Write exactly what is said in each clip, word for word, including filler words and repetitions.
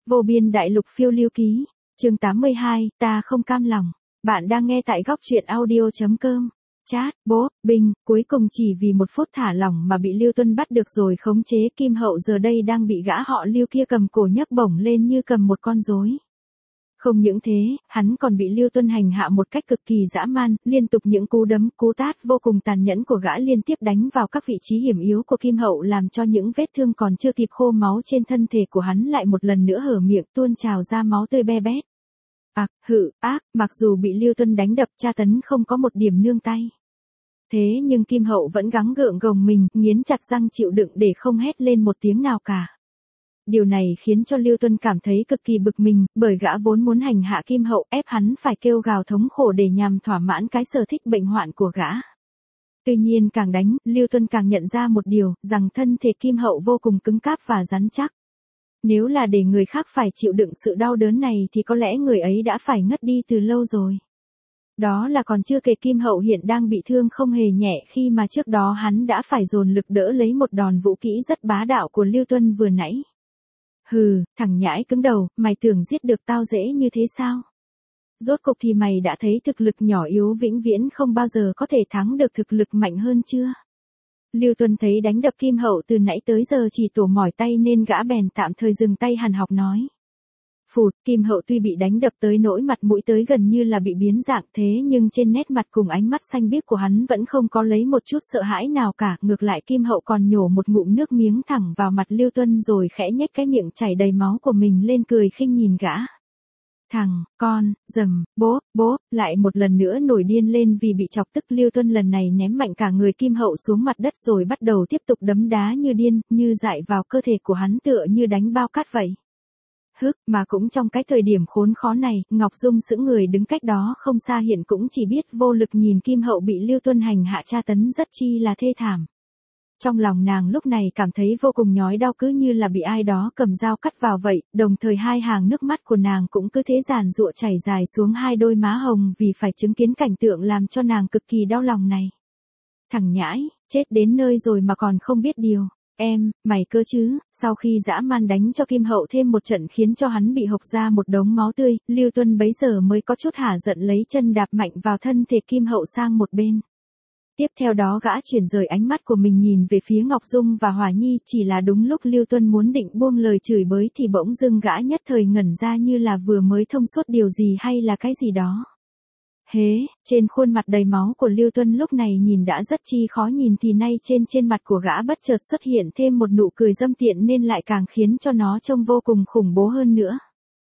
Vô biên đại lục phiêu lưu ký, chương tám mươi hai, ta không cam lòng. Bạn đang nghe tại góc truyện audio.com. Chat, bố, Bình, cuối cùng chỉ vì một phút thả lỏng mà bị Lưu Tuân bắt được rồi khống chế. Kim Hậu giờ đây đang bị gã họ Lưu kia cầm cổ nhấc bổng lên như cầm một con rối. Không những thế, hắn còn bị Lưu Tuân hành hạ một cách cực kỳ dã man, liên tục những cú đấm, cú tát vô cùng tàn nhẫn của gã liên tiếp đánh vào các vị trí hiểm yếu của Kim Hậu, làm cho những vết thương còn chưa kịp khô máu trên thân thể của hắn lại một lần nữa hở miệng tuôn trào ra máu tươi be bét. Ặc, hự, ác, mặc dù bị Lưu Tuân đánh đập tra tấn không có một điểm nương tay. Thế nhưng Kim Hậu vẫn gắng gượng gồng mình, nghiến chặt răng chịu đựng để không hét lên một tiếng nào cả. Điều này khiến cho Lưu Tuân cảm thấy cực kỳ bực mình, bởi gã vốn muốn hành hạ Kim Hậu, ép hắn phải kêu gào thống khổ để nhằm thỏa mãn cái sở thích bệnh hoạn của gã. Tuy nhiên càng đánh, Lưu Tuân càng nhận ra một điều, rằng thân thể Kim Hậu vô cùng cứng cáp và rắn chắc. Nếu là để người khác phải chịu đựng sự đau đớn này thì có lẽ người ấy đã phải ngất đi từ lâu rồi. Đó là còn chưa kể Kim Hậu hiện đang bị thương không hề nhẹ khi mà trước đó hắn đã phải dồn lực đỡ lấy một đòn vũ kỹ rất bá đạo của Lưu Tuân vừa nãy. Hừ, thằng nhãi cứng đầu, mày tưởng giết được tao dễ như thế sao? Rốt cục thì mày đã thấy thực lực nhỏ yếu vĩnh viễn không bao giờ có thể thắng được thực lực mạnh hơn chưa? Lưu Tuân thấy đánh đập Kim Hậu từ nãy tới giờ chỉ tổ mỏi tay nên gã bèn tạm thời dừng tay hằn học nói. Phụt, Kim Hậu tuy bị đánh đập tới nỗi mặt mũi tới gần như là bị biến dạng thế nhưng trên nét mặt cùng ánh mắt xanh biếc của hắn vẫn không có lấy một chút sợ hãi nào cả, ngược lại Kim Hậu còn nhổ một ngụm nước miếng thẳng vào mặt Lưu Tuân rồi khẽ nhếch cái miệng chảy đầy máu của mình lên cười khinh nhìn gã. Thằng, con, dầm, bố, bố, lại một lần nữa nổi điên lên vì bị chọc tức. Lưu Tuân lần này ném mạnh cả người Kim Hậu xuống mặt đất rồi bắt đầu tiếp tục đấm đá như điên, như dại vào cơ thể của hắn tựa như đánh bao cát vậy. Hức, mà cũng trong cái thời điểm khốn khó này, Ngọc Dung sững người đứng cách đó không xa hiện cũng chỉ biết vô lực nhìn Kim Hậu bị Lưu Tuân hành hạ tra tấn rất chi là thê thảm. Trong lòng nàng lúc này cảm thấy vô cùng nhói đau cứ như là bị ai đó cầm dao cắt vào vậy, đồng thời hai hàng nước mắt của nàng cũng cứ thế giàn giụa chảy dài xuống hai đôi má hồng vì phải chứng kiến cảnh tượng làm cho nàng cực kỳ đau lòng này. Thằng nhãi, chết đến nơi rồi mà còn không biết điều. Em, mày cơ chứ? Sau khi dã man đánh cho Kim Hậu thêm một trận khiến cho hắn bị hộc ra một đống máu tươi, Lưu Tuân bấy giờ mới có chút hả giận lấy chân đạp mạnh vào thân thể Kim Hậu sang một bên. Tiếp theo đó gã chuyển rời ánh mắt của mình nhìn về phía Ngọc Dung và Hòa Nhi, chỉ là đúng lúc Lưu Tuân muốn định buông lời chửi bới thì bỗng dưng gã nhất thời ngẩn ra như là vừa mới thông suốt điều gì hay là cái gì đó. Hế, trên khuôn mặt đầy máu của Lưu Tuân lúc này nhìn đã rất chi khó nhìn thì nay trên trên mặt của gã bất chợt xuất hiện thêm một nụ cười dâm tiện nên lại càng khiến cho nó trông vô cùng khủng bố hơn nữa.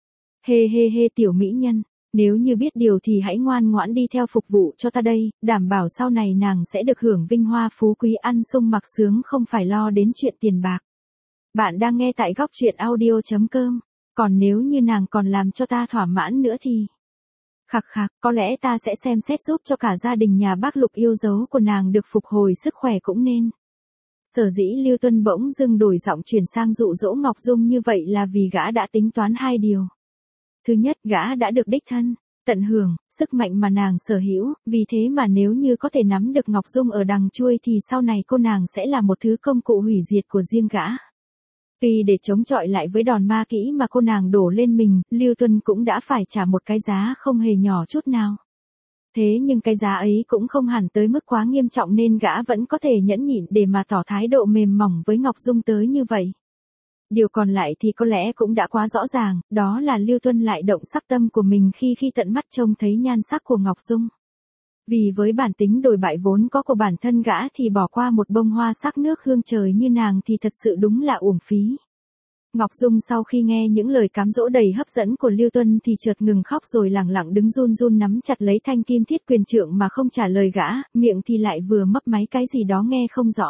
Hê hê hê tiểu mỹ nhân, nếu như biết điều thì hãy ngoan ngoãn đi theo phục vụ cho ta đây, đảm bảo sau này nàng sẽ được hưởng vinh hoa phú quý ăn sung mặc sướng không phải lo đến chuyện tiền bạc. Bạn đang nghe tại góc truyện audio.com, còn nếu như nàng còn làm cho ta thỏa mãn nữa thì... Khặc khặc, có lẽ ta sẽ xem xét giúp cho cả gia đình nhà bác Lục yêu dấu của nàng được phục hồi sức khỏe cũng nên. Sở dĩ Lưu Tuân bỗng dưng đổi giọng chuyển sang dụ dỗ Ngọc Dung như vậy là vì gã đã tính toán hai điều. Thứ nhất, gã đã được đích thân, tận hưởng, sức mạnh mà nàng sở hữu, vì thế mà nếu như có thể nắm được Ngọc Dung ở đằng chuôi thì sau này cô nàng sẽ là một thứ công cụ hủy diệt của riêng gã. Tuy để chống chọi lại với đòn ma kỹ mà cô nàng đổ lên mình, Lưu Tuân cũng đã phải trả một cái giá không hề nhỏ chút nào. Thế nhưng cái giá ấy cũng không hẳn tới mức quá nghiêm trọng nên gã vẫn có thể nhẫn nhịn để mà tỏ thái độ mềm mỏng với Ngọc Dung tới như vậy. Điều còn lại thì có lẽ cũng đã quá rõ ràng, đó là Lưu Tuân lại động sắc tâm của mình khi khi tận mắt trông thấy nhan sắc của Ngọc Dung. Vì với bản tính đồi bại vốn có của bản thân gã thì bỏ qua một bông hoa sắc nước hương trời như nàng thì thật sự đúng là uổng phí. Ngọc Dung sau khi nghe những lời cám dỗ đầy hấp dẫn của Lưu Tuân thì chợt ngừng khóc rồi lẳng lặng đứng run run nắm chặt lấy thanh kim thiết quyền trượng mà không trả lời gã, miệng thì lại vừa mấp máy cái gì đó nghe không rõ.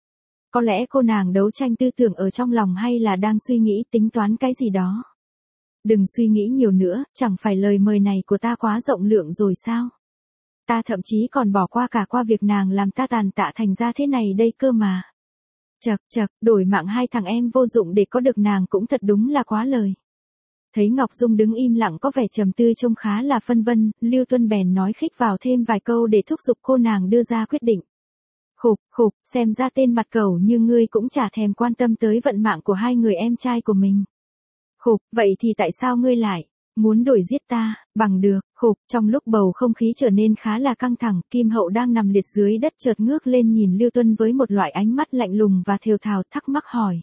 Có lẽ cô nàng đấu tranh tư tưởng ở trong lòng hay là đang suy nghĩ tính toán cái gì đó. Đừng suy nghĩ nhiều nữa, chẳng phải lời mời này của ta quá rộng lượng rồi sao? Ta thậm chí còn bỏ qua cả qua việc nàng làm ta tàn tạ thành ra thế này đây cơ mà. Chậc chậc, đổi mạng hai thằng em vô dụng để có được nàng cũng thật đúng là quá lời. Thấy Ngọc Dung đứng im lặng có vẻ trầm tư trông khá là phân vân, Lưu Tuân bèn nói khích vào thêm vài câu để thúc giục cô nàng đưa ra quyết định. Khục, khục, xem ra tên mặt cẩu như ngươi cũng chả thèm quan tâm tới vận mạng của hai người em trai của mình. Khục, vậy thì tại sao ngươi lại muốn đuổi giết ta? Bằng được, khục, trong lúc bầu không khí trở nên khá là căng thẳng, Kim Hậu đang nằm liệt dưới đất chợt ngước lên nhìn Lưu Tuân với một loại ánh mắt lạnh lùng và thều thào, thắc mắc hỏi.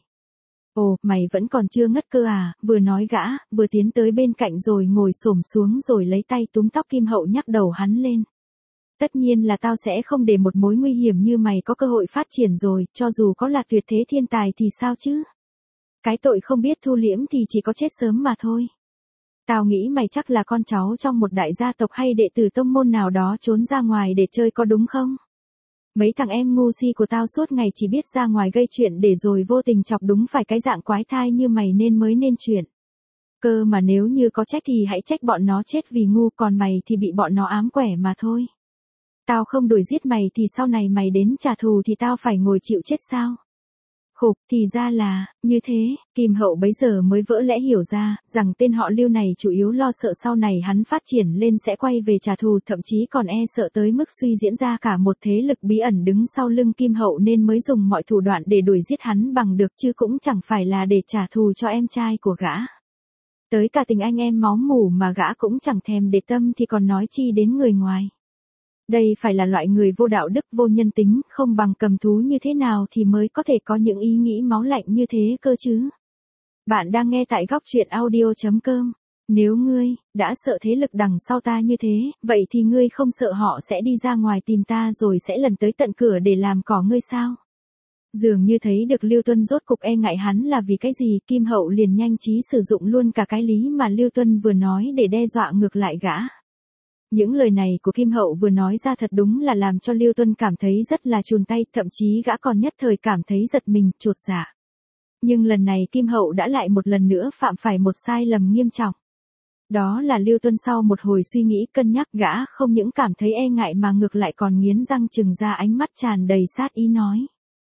Ồ, mày vẫn còn chưa ngất cơ à? Vừa nói gã, vừa tiến tới bên cạnh rồi ngồi xổm xuống rồi lấy tay túm tóc Kim Hậu nhắc đầu hắn lên. Tất nhiên là tao sẽ không để một mối nguy hiểm như mày có cơ hội phát triển rồi, cho dù có là tuyệt thế thiên tài thì sao chứ? Cái tội không biết thu liễm thì chỉ có chết sớm mà thôi. Tao nghĩ mày chắc là con cháu trong một đại gia tộc hay đệ tử tông môn nào đó trốn ra ngoài để chơi có đúng không? Mấy thằng em ngu si của tao suốt ngày chỉ biết ra ngoài gây chuyện để rồi vô tình chọc đúng phải cái dạng quái thai như mày nên mới nên chuyện. Cơ mà nếu như có trách thì hãy trách bọn nó chết vì ngu, còn mày thì bị bọn nó ám quẻ mà thôi. Tao không đuổi giết mày thì sau này mày đến trả thù thì tao phải ngồi chịu chết sao? Khục, thì ra là, như thế, Kim Hậu bấy giờ mới vỡ lẽ hiểu ra, rằng tên họ Lưu này chủ yếu lo sợ sau này hắn phát triển lên sẽ quay về trả thù, thậm chí còn e sợ tới mức suy diễn ra cả một thế lực bí ẩn đứng sau lưng Kim Hậu nên mới dùng mọi thủ đoạn để đuổi giết hắn bằng được, chứ cũng chẳng phải là để trả thù cho em trai của gã. Tới cả tình anh em máu mủ mà gã cũng chẳng thèm để tâm thì còn nói chi đến người ngoài. Đây phải là loại người vô đạo đức vô nhân tính, không bằng cầm thú như thế nào thì mới có thể có những ý nghĩ máu lạnh như thế cơ chứ. Bạn đang nghe tại góc truyện audio chấm com. Nếu ngươi đã sợ thế lực đằng sau ta như thế, vậy thì ngươi không sợ họ sẽ đi ra ngoài tìm ta rồi sẽ lần tới tận cửa để làm cỏ ngươi sao? Dường như thấy được Lưu Tuân rốt cục e ngại hắn là vì cái gì, Kim Hậu liền nhanh trí sử dụng luôn cả cái lý mà Lưu Tuân vừa nói để đe dọa ngược lại gã. Những lời này của Kim Hậu vừa nói ra thật đúng là làm cho Lưu Tuân cảm thấy rất là chùn tay, thậm chí gã còn nhất thời cảm thấy giật mình, chột dạ. Nhưng lần này Kim Hậu đã lại một lần nữa phạm phải một sai lầm nghiêm trọng. Đó là Lưu Tuân sau một hồi suy nghĩ cân nhắc, gã không những cảm thấy e ngại mà ngược lại còn nghiến răng trừng ra ánh mắt tràn đầy sát ý nói.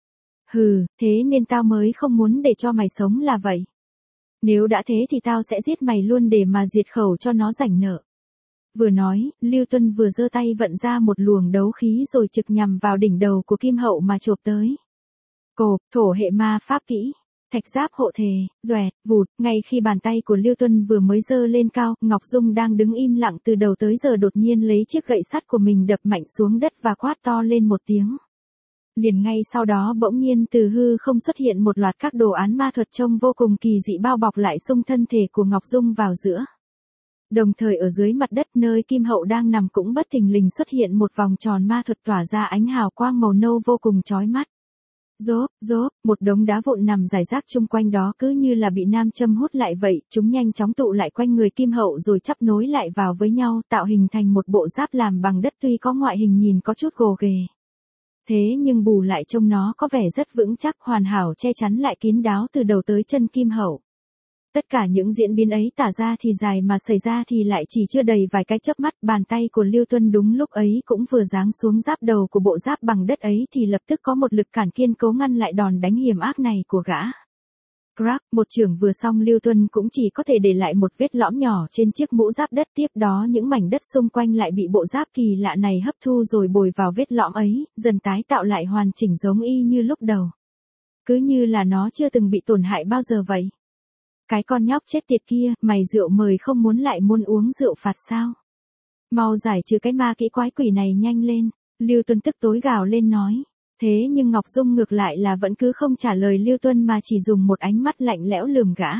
Hừ, thế nên tao mới không muốn để cho mày sống là vậy. Nếu đã thế thì tao sẽ giết mày luôn để mà diệt khẩu cho nó rảnh nợ. Vừa nói, Lưu Tuân vừa giơ tay vận ra một luồng đấu khí rồi trực nhằm vào đỉnh đầu của Kim Hậu mà chộp tới. Cộp, thổ hệ ma pháp kỹ, thạch giáp hộ thể, doẹt, vụt, ngay khi bàn tay của Lưu Tuân vừa mới giơ lên cao, Ngọc Dung đang đứng im lặng từ đầu tới giờ đột nhiên lấy chiếc gậy sắt của mình đập mạnh xuống đất và quát to lên một tiếng. Liền ngay sau đó bỗng nhiên từ hư không xuất hiện một loạt các đồ án ma thuật trông vô cùng kỳ dị bao bọc lại xung thân thể của Ngọc Dung vào giữa. Đồng thời ở dưới mặt đất nơi Kim Hậu đang nằm cũng bất thình lình xuất hiện một vòng tròn ma thuật tỏa ra ánh hào quang màu nâu vô cùng chói mắt. Rốp, rốp, một đống đá vụn nằm rải rác chung quanh đó cứ như là bị nam châm hút lại vậy, chúng nhanh chóng tụ lại quanh người Kim Hậu rồi chắp nối lại vào với nhau tạo hình thành một bộ giáp làm bằng đất tuy có ngoại hình nhìn có chút gồ ghề. Thế nhưng bù lại trông nó có vẻ rất vững chắc, hoàn hảo che chắn lại kín đáo từ đầu tới chân Kim Hậu. Tất cả những diễn biến ấy tả ra thì dài mà xảy ra thì lại chỉ chưa đầy vài cái chớp mắt, bàn tay của Lưu Tuân đúng lúc ấy cũng vừa giáng xuống giáp đầu của bộ giáp bằng đất ấy thì lập tức có một lực cản kiên cố ngăn lại đòn đánh hiểm ác này của gã. Crack, một chưởng vừa xong Lưu Tuân cũng chỉ có thể để lại một vết lõm nhỏ trên chiếc mũ giáp đất, tiếp đó những mảnh đất xung quanh lại bị bộ giáp kỳ lạ này hấp thu rồi bồi vào vết lõm ấy, dần tái tạo lại hoàn chỉnh giống y như lúc đầu. Cứ như là nó chưa từng bị tổn hại bao giờ vậy. Cái con nhóc chết tiệt kia, mày rượu mời không muốn lại muốn uống rượu phạt sao? Mau giải trừ cái ma kỹ quái quỷ này nhanh lên, Lưu Tuân tức tối gào lên nói. Thế nhưng Ngọc Dung ngược lại là vẫn cứ không trả lời Lưu Tuân mà chỉ dùng một ánh mắt lạnh lẽo lườm gã.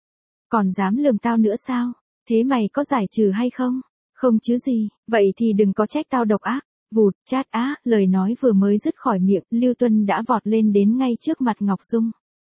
Còn dám lườm tao nữa sao? Thế mày có giải trừ hay không? Không chứ gì, vậy thì đừng có trách tao độc ác. Vụt, chát á, lời nói vừa mới dứt khỏi miệng, Lưu Tuân đã vọt lên đến ngay trước mặt Ngọc Dung.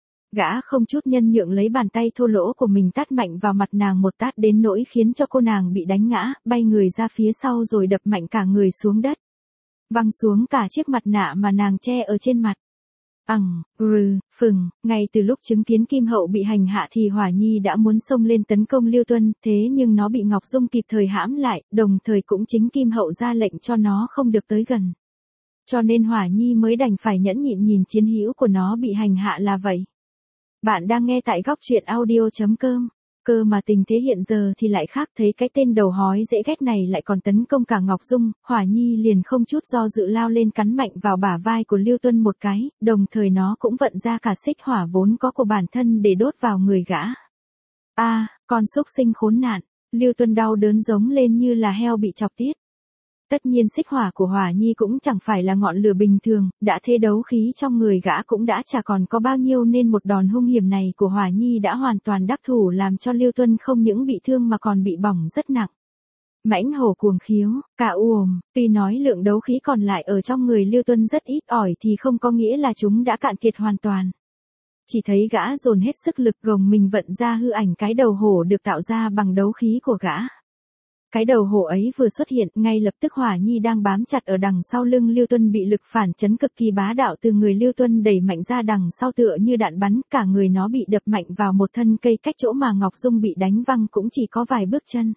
Gã không chút nhân nhượng lấy bàn tay thô lỗ của mình tát mạnh vào mặt nàng một tát đến nỗi khiến cho cô nàng bị đánh ngã, bay người ra phía sau rồi đập mạnh cả người xuống đất. Văng xuống cả chiếc mặt nạ mà nàng che ở trên mặt. Ằng, rừ, phừng, ngay từ lúc chứng kiến Kim Hậu bị hành hạ thì Hỏa Nhi đã muốn xông lên tấn công Lưu Tuân, thế nhưng nó bị Ngọc Dung kịp thời hãm lại, đồng thời cũng chính Kim Hậu ra lệnh cho nó không được tới gần. Cho nên Hỏa Nhi mới đành phải nhẫn nhịn nhìn chiến hữu của nó bị hành hạ là vậy. Bạn đang nghe tại góc truyện audio chấm com. Cơ mà tình thế hiện giờ thì lại khác, thấy cái tên đầu hói dễ ghét này lại còn tấn công cả Ngọc Dung, Hỏa Nhi liền không chút do dự lao lên cắn mạnh vào bả vai của Lưu Tuân một cái, đồng thời nó cũng vận ra cả xích hỏa vốn có của bản thân để đốt vào người gã. A, con xúc sinh khốn nạn. Lưu Tuân đau đớn giống lên như là heo bị chọc tiết. Tất nhiên xích hỏa của Hỏa Nhi cũng chẳng phải là ngọn lửa bình thường, đã thế đấu khí trong người gã cũng đã chả còn có bao nhiêu nên một đòn hung hiểm này của Hỏa Nhi đã hoàn toàn đắc thủ làm cho Lưu Tuân không những bị thương mà còn bị bỏng rất nặng. Mãnh hổ cuồng khiếu, cả uồm, tuy nói lượng đấu khí còn lại ở trong người Lưu Tuân rất ít ỏi thì không có nghĩa là chúng đã cạn kiệt hoàn toàn. Chỉ thấy gã dồn hết sức lực gồng mình vận ra hư ảnh cái đầu hổ được tạo ra bằng đấu khí của gã. Cái đầu hổ ấy vừa xuất hiện, ngay lập tức Hỏa Nhi đang bám chặt ở đằng sau lưng Lưu Tuân bị lực phản chấn cực kỳ bá đạo từ người Lưu Tuân đẩy mạnh ra đằng sau tựa như đạn bắn, cả người nó bị đập mạnh vào một thân cây cách chỗ mà Ngọc Dung bị đánh văng cũng chỉ có vài bước chân.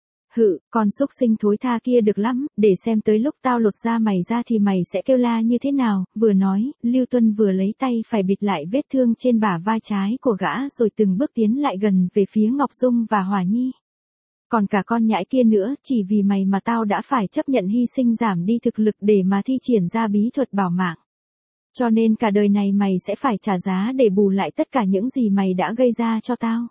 Hự, con xúc sinh thối tha kia được lắm, để xem tới lúc tao lột da mày ra thì mày sẽ kêu la như thế nào, vừa nói, Lưu Tuân vừa lấy tay phải bịt lại vết thương trên bả vai trái của gã rồi từng bước tiến lại gần về phía Ngọc Dung và Hỏa Nhi. Còn cả con nhãi kia nữa, chỉ vì mày mà tao đã phải chấp nhận hy sinh giảm đi thực lực để mà thi triển ra bí thuật bảo mạng. Cho nên cả đời này mày sẽ phải trả giá để bù lại tất cả những gì mày đã gây ra cho tao.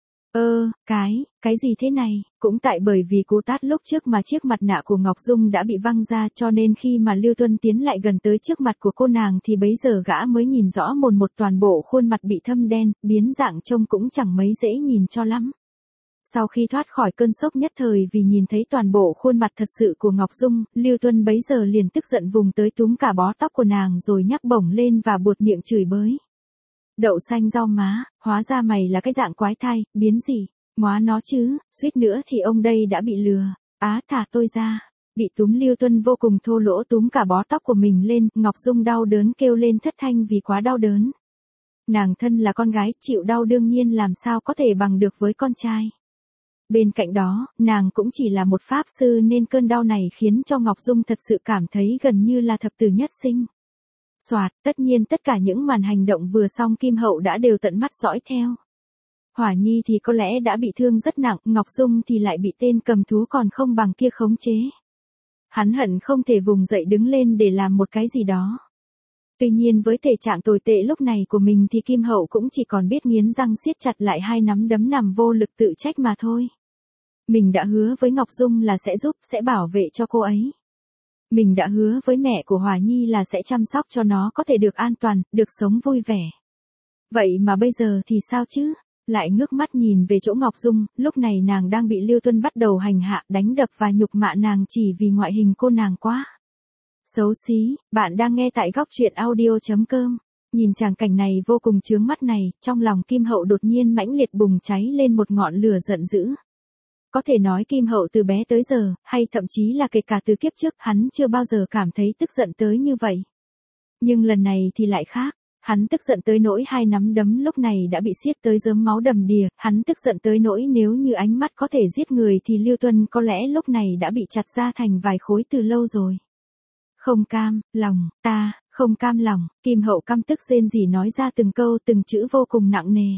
Ơ, cái, cái gì thế này, cũng tại bởi vì cú tát lúc trước mà chiếc mặt nạ của Ngọc Dung đã bị văng ra cho nên khi mà Lưu Tuân tiến lại gần tới trước mặt của cô nàng thì bấy giờ gã mới nhìn rõ mồn một toàn bộ khuôn mặt bị thâm đen, biến dạng trông cũng chẳng mấy dễ nhìn cho lắm. Sau khi thoát khỏi cơn sốc nhất thời vì nhìn thấy toàn bộ khuôn mặt thật sự của Ngọc Dung, Lưu Tuân bấy giờ liền tức giận vùng tới túm cả bó tóc của nàng rồi nhắc bổng lên và buột miệng chửi bới. Đậu xanh rau má, hóa ra mày là cái dạng quái thai, biến gì, móa nó chứ, suýt nữa thì ông đây đã bị lừa, á thả tôi ra. Bị túm Lưu Tuân vô cùng thô lỗ túm cả bó tóc của mình lên, Ngọc Dung đau đớn kêu lên thất thanh vì quá đau đớn. Nàng thân là con gái, chịu đau đương nhiên làm sao có thể bằng được với con trai. Bên cạnh đó, nàng cũng chỉ là một pháp sư nên cơn đau này khiến cho Ngọc Dung thật sự cảm thấy gần như là thập tử nhất sinh. Soạt, tất nhiên tất cả những màn hành động vừa xong Kim Hậu đã đều tận mắt dõi theo. Hỏa Nhi thì có lẽ đã bị thương rất nặng, Ngọc Dung thì lại bị tên cầm thú còn không bằng kia khống chế. Hắn hận không thể vùng dậy đứng lên để làm một cái gì đó. Tuy nhiên với thể trạng tồi tệ lúc này của mình thì Kim Hậu cũng chỉ còn biết nghiến răng siết chặt lại hai nắm đấm nằm vô lực tự trách mà thôi. Mình đã hứa với Ngọc Dung là sẽ giúp, sẽ bảo vệ cho cô ấy. Mình đã hứa với mẹ của Hỏa Nhi là sẽ chăm sóc cho nó có thể được an toàn, được sống vui vẻ. Vậy mà bây giờ thì sao chứ? Lại ngước mắt nhìn về chỗ Ngọc Dung, lúc này nàng đang bị Lưu Tuân bắt đầu hành hạ, đánh đập và nhục mạ nàng chỉ vì ngoại hình cô nàng quá xấu xí. Bạn đang nghe tại góc truyện audio chấm com. Nhìn tràng cảnh này vô cùng chướng mắt này, trong lòng Kim Hậu đột nhiên mãnh liệt bùng cháy lên một ngọn lửa giận dữ. Có thể nói Kim Hậu từ bé tới giờ, hay thậm chí là kể cả từ kiếp trước, hắn chưa bao giờ cảm thấy tức giận tới như vậy. Nhưng lần này thì lại khác. Hắn tức giận tới nỗi hai nắm đấm lúc này đã bị siết tới rớm máu đầm đìa, hắn tức giận tới nỗi nếu như ánh mắt có thể giết người thì Lưu Tuân có lẽ lúc này đã bị chặt ra thành vài khối từ lâu rồi. Không cam, lòng, ta, không cam lòng, Kim Hậu căm tức rên rỉ nói ra từng câu từng chữ vô cùng nặng nề.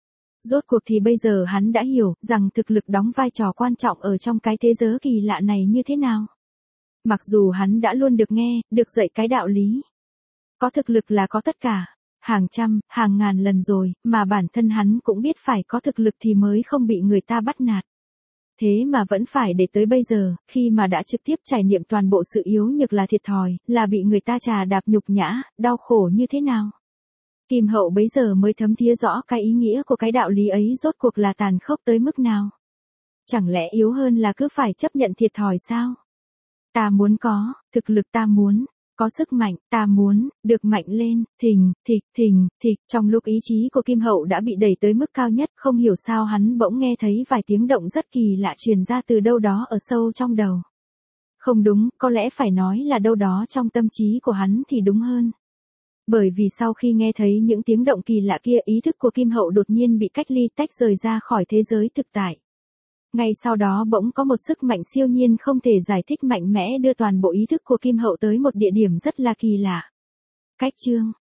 Rốt cuộc thì bây giờ hắn đã hiểu rằng thực lực đóng vai trò quan trọng ở trong cái thế giới kỳ lạ này như thế nào. Mặc dù hắn đã luôn được nghe, được dạy cái đạo lý. Có thực lực là có tất cả. Hàng trăm, hàng ngàn lần rồi, mà bản thân hắn cũng biết phải có thực lực thì mới không bị người ta bắt nạt. Thế mà vẫn phải để tới bây giờ, khi mà đã trực tiếp trải nghiệm toàn bộ sự yếu nhược là thiệt thòi, là bị người ta trà đạp nhục nhã, đau khổ như thế nào. Kim Hậu bấy giờ mới thấm thía rõ cái ý nghĩa của cái đạo lý ấy rốt cuộc là tàn khốc tới mức nào. Chẳng lẽ yếu hơn là cứ phải chấp nhận thiệt thòi sao? Ta muốn có, thực lực ta muốn. Có sức mạnh, ta muốn, được mạnh lên, thình, thịch, thình, thịch, trong lúc ý chí của Kim Hậu đã bị đẩy tới mức cao nhất, không hiểu sao hắn bỗng nghe thấy vài tiếng động rất kỳ lạ truyền ra từ đâu đó ở sâu trong đầu. Không đúng, có lẽ phải nói là đâu đó trong tâm trí của hắn thì đúng hơn. Bởi vì sau khi nghe thấy những tiếng động kỳ lạ kia, ý thức của Kim Hậu đột nhiên bị cách ly tách rời ra khỏi thế giới thực tại. Ngay sau đó bỗng có một sức mạnh siêu nhiên không thể giải thích mạnh mẽ đưa toàn bộ ý thức của Kim Hậu tới một địa điểm rất là kỳ lạ. Cách chương,